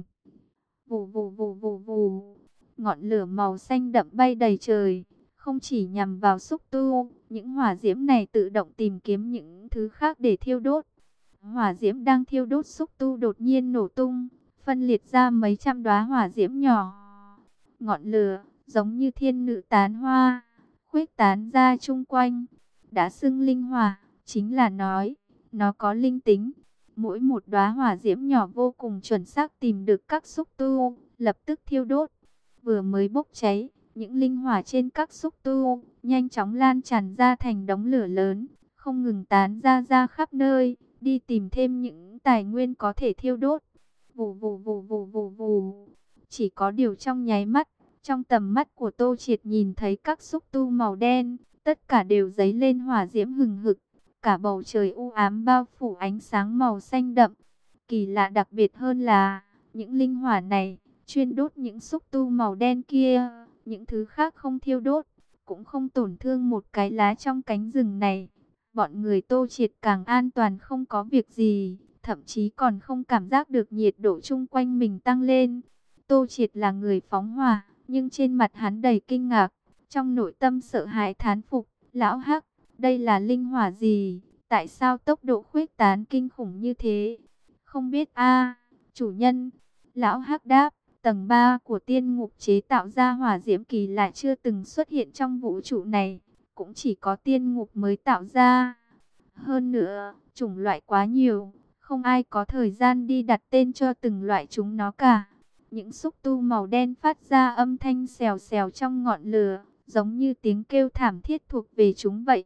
Vù vù vù vù vù, ngọn lửa màu xanh đậm bay đầy trời, không chỉ nhằm vào xúc tu, những hỏa diễm này tự động tìm kiếm những thứ khác để thiêu đốt. Hỏa diễm đang thiêu đốt xúc tu đột nhiên nổ tung, phân liệt ra mấy trăm đóa hỏa diễm nhỏ. Ngọn lửa giống như thiên nữ tán hoa, khuếch tán ra chung quanh. Đã xưng linh hỏa, chính là nói nó có linh tính. Mỗi một đóa hỏa diễm nhỏ vô cùng chuẩn xác tìm được các xúc tu, lập tức thiêu đốt. Vừa mới bốc cháy, những linh hỏa trên các xúc tu nhanh chóng lan tràn ra thành đống lửa lớn, không ngừng tán ra ra khắp nơi, đi tìm thêm những tài nguyên có thể thiêu đốt. Vù vù vù vù vù vù. Chỉ có điều trong nháy mắt, trong tầm mắt của Tô Triệt nhìn thấy các xúc tu màu đen, tất cả đều dấy lên hỏa diễm hừng hực, cả bầu trời u ám bao phủ ánh sáng màu xanh đậm. Kỳ lạ đặc biệt hơn là, những linh hỏa này chuyên đốt những xúc tu màu đen kia, những thứ khác không thiêu đốt, cũng không tổn thương một cái lá trong cánh rừng này. Bọn người Tô Triệt càng an toàn không có việc gì, thậm chí còn không cảm giác được nhiệt độ chung quanh mình tăng lên. Tô Triệt là người phóng hỏa, nhưng trên mặt hắn đầy kinh ngạc, trong nội tâm sợ hãi thán phục. Lão Hắc, đây là linh hỏa gì? Tại sao tốc độ khuếch tán kinh khủng như thế? Không biết a, chủ nhân. Lão Hắc đáp, tầng ba của tiên ngục chế tạo ra hỏa diễm kỳ lạ chưa từng xuất hiện trong vũ trụ này, cũng chỉ có tiên ngục mới tạo ra. Hơn nữa, chủng loại quá nhiều, không ai có thời gian đi đặt tên cho từng loại chúng nó cả. Những xúc tu màu đen phát ra âm thanh xèo xèo trong ngọn lửa, giống như tiếng kêu thảm thiết thuộc về chúng vậy.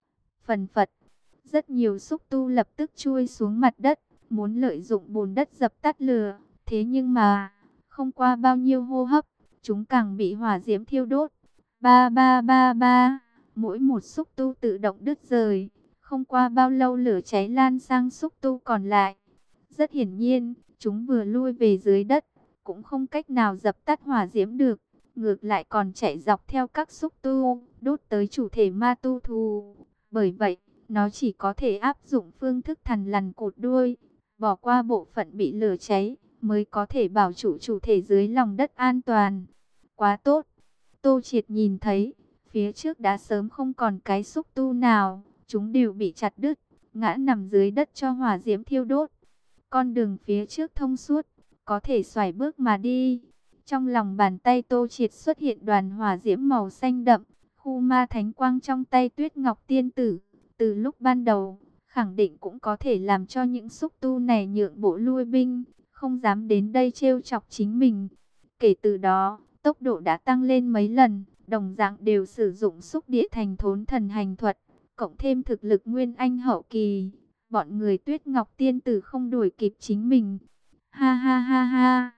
Phần phật, rất nhiều xúc tu lập tức chui xuống mặt đất, muốn lợi dụng bùn đất dập tắt lửa. Thế nhưng mà, không qua bao nhiêu hô hấp, chúng càng bị hỏa diễm thiêu đốt. Ba ba ba ba, mỗi một xúc tu tự động đứt rời. Không qua bao lâu lửa cháy lan sang xúc tu còn lại. Rất hiển nhiên, chúng vừa lui về dưới đất, cũng không cách nào dập tắt hỏa diễm được. Ngược lại còn chạy dọc theo các xúc tu, đốt tới chủ thể ma tu thù. Bởi vậy, nó chỉ có thể áp dụng phương thức thằn lằn cột đuôi, bỏ qua bộ phận bị lửa cháy, mới có thể bảo trụ chủ thể dưới lòng đất an toàn. Quá tốt! Tô Triệt nhìn thấy, phía trước đã sớm không còn cái xúc tu nào, chúng đều bị chặt đứt, ngã nằm dưới đất cho hỏa diễm thiêu đốt. Con đường phía trước thông suốt, có thể xoài bước mà đi. Trong lòng bàn tay Tô Triệt xuất hiện đoàn hỏa diễm màu xanh đậm, khu ma thánh quang trong tay Tuyết Ngọc Tiên Tử. Từ lúc ban đầu, khẳng định cũng có thể làm cho những xúc tu này nhượng bộ lui binh, không dám đến đây trêu chọc chính mình. Kể từ đó, tốc độ đã tăng lên mấy lần, đồng dạng đều sử dụng xúc địa thành thốn thần hành thuật, cộng thêm thực lực nguyên anh hậu kỳ. Bọn người Tuyết Ngọc Tiên Tử không đuổi kịp chính mình. Ha ha ha ha.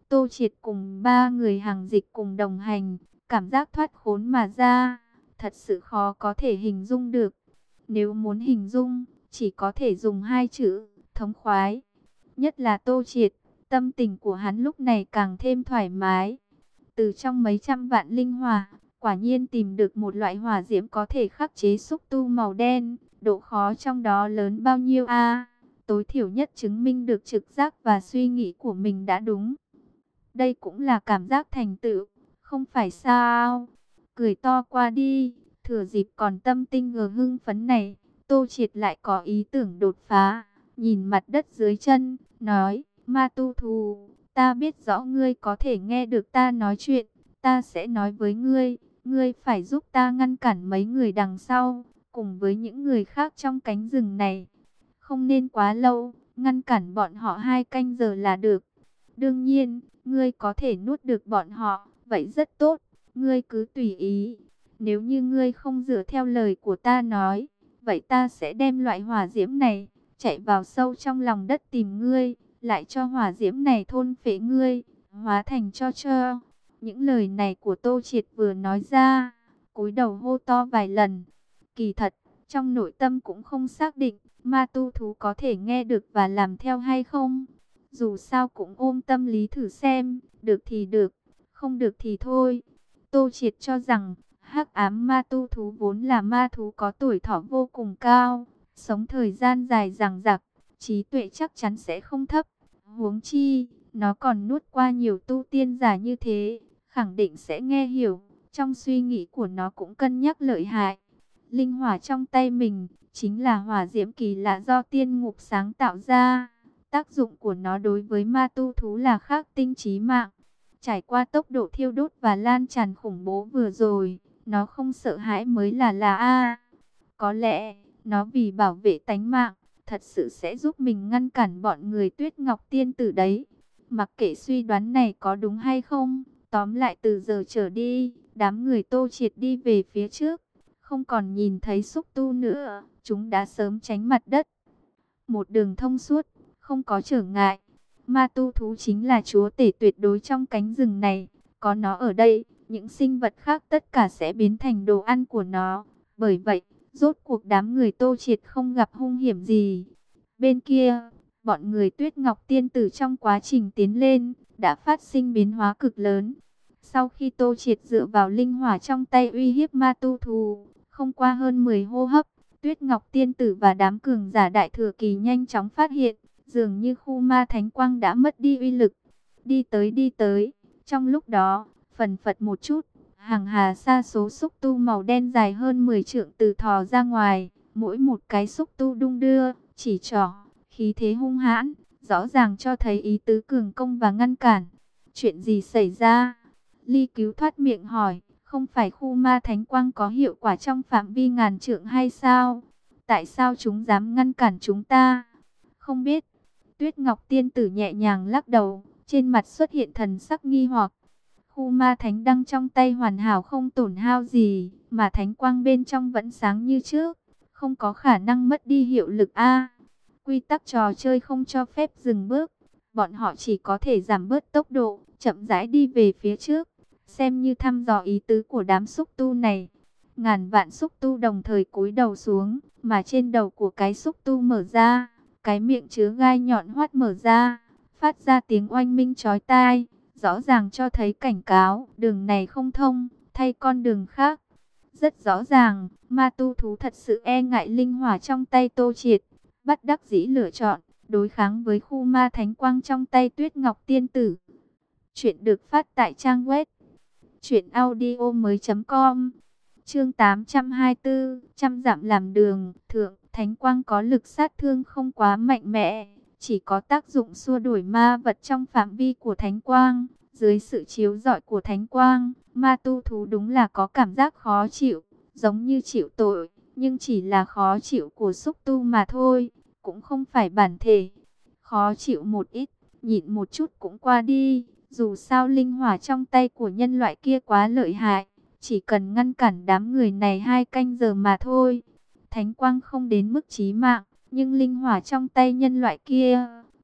Tô Triệt cùng ba người hàng dịch cùng đồng hành, cảm giác thoát khốn mà ra, thật sự khó có thể hình dung được. Nếu muốn hình dung, chỉ có thể dùng hai chữ, thống khoái. Nhất là Tô Triệt, tâm tình của hắn lúc này càng thêm thoải mái. Từ trong mấy trăm vạn linh hỏa, quả nhiên tìm được một loại hỏa diễm có thể khắc chế xúc tu màu đen. Độ khó trong đó lớn bao nhiêu a? Tối thiểu nhất chứng minh được trực giác và suy nghĩ của mình đã đúng. Đây cũng là cảm giác thành tựu, không phải sao? Cười to qua đi, thừa dịp còn tâm tinh ngờ hưng phấn này, Tô Triệt lại có ý tưởng đột phá, nhìn mặt đất dưới chân, nói, Ma Tu Thù, ta biết rõ ngươi có thể nghe được ta nói chuyện, ta sẽ nói với ngươi, ngươi phải giúp ta ngăn cản mấy người đằng sau, cùng với những người khác trong cánh rừng này. Không nên quá lâu, ngăn cản bọn họ hai canh giờ là được. Đương nhiên, ngươi có thể nuốt được bọn họ, vậy rất tốt, ngươi cứ tùy ý. Nếu như ngươi không dựa theo lời của ta nói, vậy ta sẽ đem loại hỏa diễm này, chạy vào sâu trong lòng đất tìm ngươi, lại cho hỏa diễm này thôn phệ ngươi, hóa thành tro tro. Những lời này của Tô Triệt vừa nói ra, cúi đầu hô to vài lần. Kỳ thật, trong nội tâm cũng không xác định, Ma Tu Thú có thể nghe được và làm theo hay không. Dù sao cũng ôm tâm lý thử xem, được thì được, không được thì thôi. Tô Triệt cho rằng, hắc ám ma tu thú vốn là ma thú có tuổi thọ vô cùng cao, sống thời gian dài dằng dặc, trí tuệ chắc chắn sẽ không thấp. Huống chi, nó còn nuốt qua nhiều tu tiên giả như thế, khẳng định sẽ nghe hiểu. Trong suy nghĩ của nó cũng cân nhắc lợi hại. Linh hỏa trong tay mình, chính là hỏa diễm kỳ lạ do tiên ngục sáng tạo ra. Tác dụng của nó đối với ma tu thú là khác tinh chí mạng. Trải qua tốc độ thiêu đốt và lan tràn khủng bố vừa rồi, nó không sợ hãi mới là là a. Có lẽ, nó vì bảo vệ tánh mạng, thật sự sẽ giúp mình ngăn cản bọn người Tuyết Ngọc Tiên Tử đấy. Mặc kệ suy đoán này có đúng hay không, tóm lại từ giờ trở đi, đám người Tô Triệt đi về phía trước, không còn nhìn thấy xúc tu nữa, chúng đã sớm tránh mặt đất. Một đường thông suốt, không có trở ngại. Ma tu thú chính là chúa tể tuyệt đối trong cánh rừng này. Có nó ở đây, những sinh vật khác tất cả sẽ biến thành đồ ăn của nó. Bởi vậy, rốt cuộc đám người Tô Triệt không gặp hung hiểm gì. Bên kia, bọn người Tuyết Ngọc Tiên Tử trong quá trình tiến lên, đã phát sinh biến hóa cực lớn. Sau khi Tô Triệt dựa vào linh hỏa trong tay uy hiếp ma tu thú, không qua hơn mười hô hấp, Tuyết Ngọc Tiên Tử và đám cường giả đại thừa kỳ nhanh chóng phát hiện, dường như khu ma thánh quang đã mất đi uy lực. Đi tới đi tới, trong lúc đó, phần phật một chút, hàng hà sa số xúc tu màu đen dài hơn mười trượng từ thò ra ngoài, mỗi một cái xúc tu đung đưa, chỉ trỏ, khí thế hung hãn, rõ ràng cho thấy ý tứ cường công và ngăn cản. Chuyện gì xảy ra? Ly Cứu thoát miệng hỏi, không phải khu ma thánh quang có hiệu quả trong phạm vi ngàn trượng hay sao? Tại sao chúng dám ngăn cản chúng ta? Không biết. Tuyết Ngọc Tiên Tử nhẹ nhàng lắc đầu, trên mặt xuất hiện thần sắc nghi hoặc. Khu ma thánh đăng trong tay hoàn hảo không tổn hao gì, mà thánh quang bên trong vẫn sáng như trước, không có khả năng mất đi hiệu lực a. Quy tắc trò chơi không cho phép dừng bước, bọn họ chỉ có thể giảm bớt tốc độ, chậm rãi đi về phía trước, xem như thăm dò ý tứ của đám xúc tu này. Ngàn vạn xúc tu đồng thời cúi đầu xuống, mà trên đầu của cái xúc tu mở ra, cái miệng chứa gai nhọn hoắt mở ra, phát ra tiếng oanh minh chói tai, rõ ràng cho thấy cảnh cáo, đường này không thông, thay con đường khác. Rất rõ ràng, ma tu thú thật sự e ngại linh hỏa trong tay Tô Triệt, bắt đắc dĩ lựa chọn, đối kháng với khu ma thánh quang trong tay Tuyết Ngọc Tiên Tử. Chuyện được phát tại trang web truyện audio mới chấm com. Chương tám trăm hai mươi tư, trăm dặm làm đường, thượng, thánh quang có lực sát thương không quá mạnh mẽ, chỉ có tác dụng xua đuổi ma vật trong phạm vi của thánh quang. Dưới sự chiếu rọi của thánh quang, ma tu thú đúng là có cảm giác khó chịu, giống như chịu tội, nhưng chỉ là khó chịu của xúc tu mà thôi, cũng không phải bản thể. Khó chịu một ít, nhịn một chút cũng qua đi, dù sao linh hỏa trong tay của nhân loại kia quá lợi hại. Chỉ cần ngăn cản đám người này hai canh giờ mà thôi. Thánh quang không đến mức chí mạng, nhưng linh hỏa trong tay nhân loại kia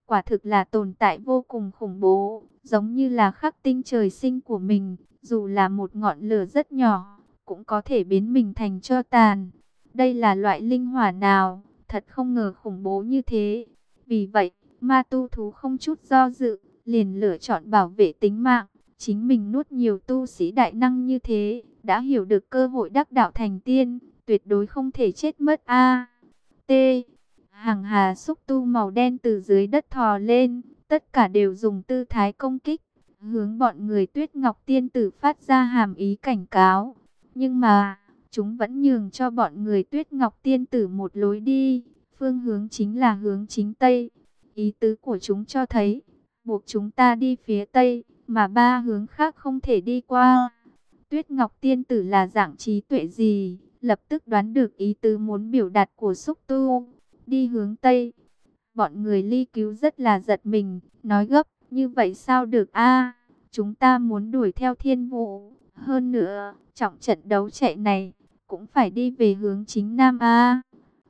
quả thực là tồn tại vô cùng khủng bố, giống như là khắc tinh trời sinh của mình, dù là một ngọn lửa rất nhỏ, cũng có thể biến mình thành tro tàn. Đây là loại linh hỏa nào, thật không ngờ khủng bố như thế. Vì vậy, ma tu thú không chút do dự, liền lựa chọn bảo vệ tính mạng. Chính mình nuốt nhiều tu sĩ đại năng như thế, đã hiểu được cơ hội đắc đạo thành tiên, tuyệt đối không thể chết mất a. T. Hàng hà xúc tu màu đen từ dưới đất thò lên, tất cả đều dùng tư thái công kích, hướng bọn người Tuyết Ngọc Tiên Tử phát ra hàm ý cảnh cáo. Nhưng mà, chúng vẫn nhường cho bọn người Tuyết Ngọc Tiên Tử một lối đi, phương hướng chính là hướng chính Tây. Ý tứ của chúng cho thấy, buộc chúng ta đi phía Tây, mà ba hướng khác không thể đi qua. Tuyết Ngọc Tiên Tử là dạng trí tuệ gì, lập tức đoán được ý tứ muốn biểu đạt của xúc tu, đi hướng Tây. Bọn người Ly Cứu rất là giật mình, nói gấp, như vậy sao được a? Chúng ta muốn đuổi theo Thiên Vũ, hơn nữa, trọng trận đấu chạy này, cũng phải đi về hướng chính Nam a.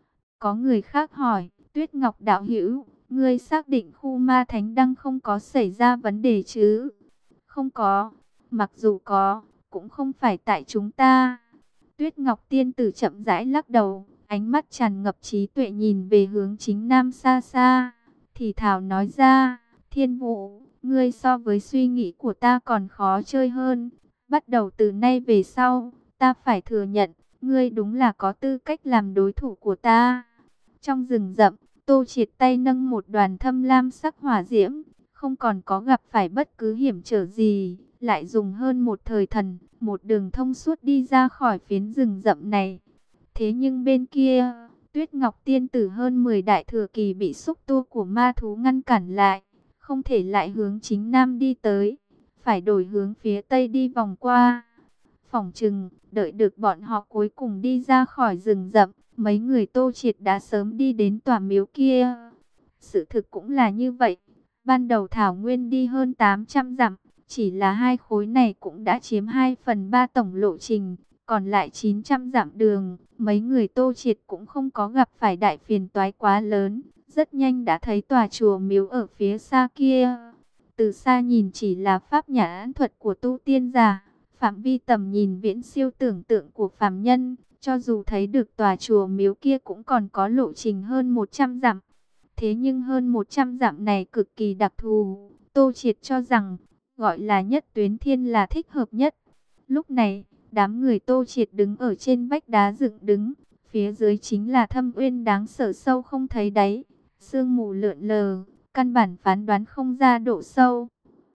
Có người khác hỏi, Tuyết Ngọc đạo hữu, ngươi xác định khu ma thánh đăng không có xảy ra vấn đề chứ? Không có, mặc dù có, cũng không phải tại chúng ta. Tuyết Ngọc Tiên Tử chậm rãi lắc đầu, ánh mắt tràn ngập trí tuệ nhìn về hướng chính Nam xa xa, thì thào nói ra, Thiên Vũ, ngươi so với suy nghĩ của ta còn khó chơi hơn. Bắt đầu từ nay về sau, ta phải thừa nhận, ngươi đúng là có tư cách làm đối thủ của ta. Trong rừng rậm, Tô Triệt tay nâng một đoàn thâm lam sắc hỏa diễm, không còn có gặp phải bất cứ hiểm trở gì, lại dùng hơn một thời thần, một đường thông suốt đi ra khỏi phiến rừng rậm này. Thế nhưng bên kia, Tuyết Ngọc Tiên Tử hơn mười đại thừa kỳ bị xúc tu của ma thú ngăn cản lại, không thể lại hướng chính Nam đi tới, phải đổi hướng phía Tây đi vòng qua. Phỏng chừng, đợi được bọn họ cuối cùng đi ra khỏi rừng rậm, mấy người Tô Triệt đã sớm đi đến tòa miếu kia. Sự thực cũng là như vậy. Ban đầu Thảo Nguyên đi hơn tám trăm dặm, chỉ là hai khối này cũng đã chiếm hai phần ba tổng lộ trình, còn lại chín trăm dặm đường, mấy người Tô Triệt cũng không có gặp phải đại phiền toái quá lớn, rất nhanh đã thấy tòa chùa miếu ở phía xa kia. Từ xa nhìn chỉ là pháp nhãn thuật của tu tiên giả, phạm vi tầm nhìn viễn siêu tưởng tượng của phàm nhân, cho dù thấy được tòa chùa miếu kia cũng còn có lộ trình hơn một trăm dặm. Thế nhưng hơn một trăm dặm này cực kỳ đặc thù, Tô Triệt cho rằng gọi là nhất tuyến thiên là thích hợp nhất. Lúc này, đám người Tô Triệt đứng ở trên vách đá dựng đứng, phía dưới chính là thâm uyên đáng sợ sâu không thấy đáy, sương mù lượn lờ, căn bản phán đoán không ra độ sâu.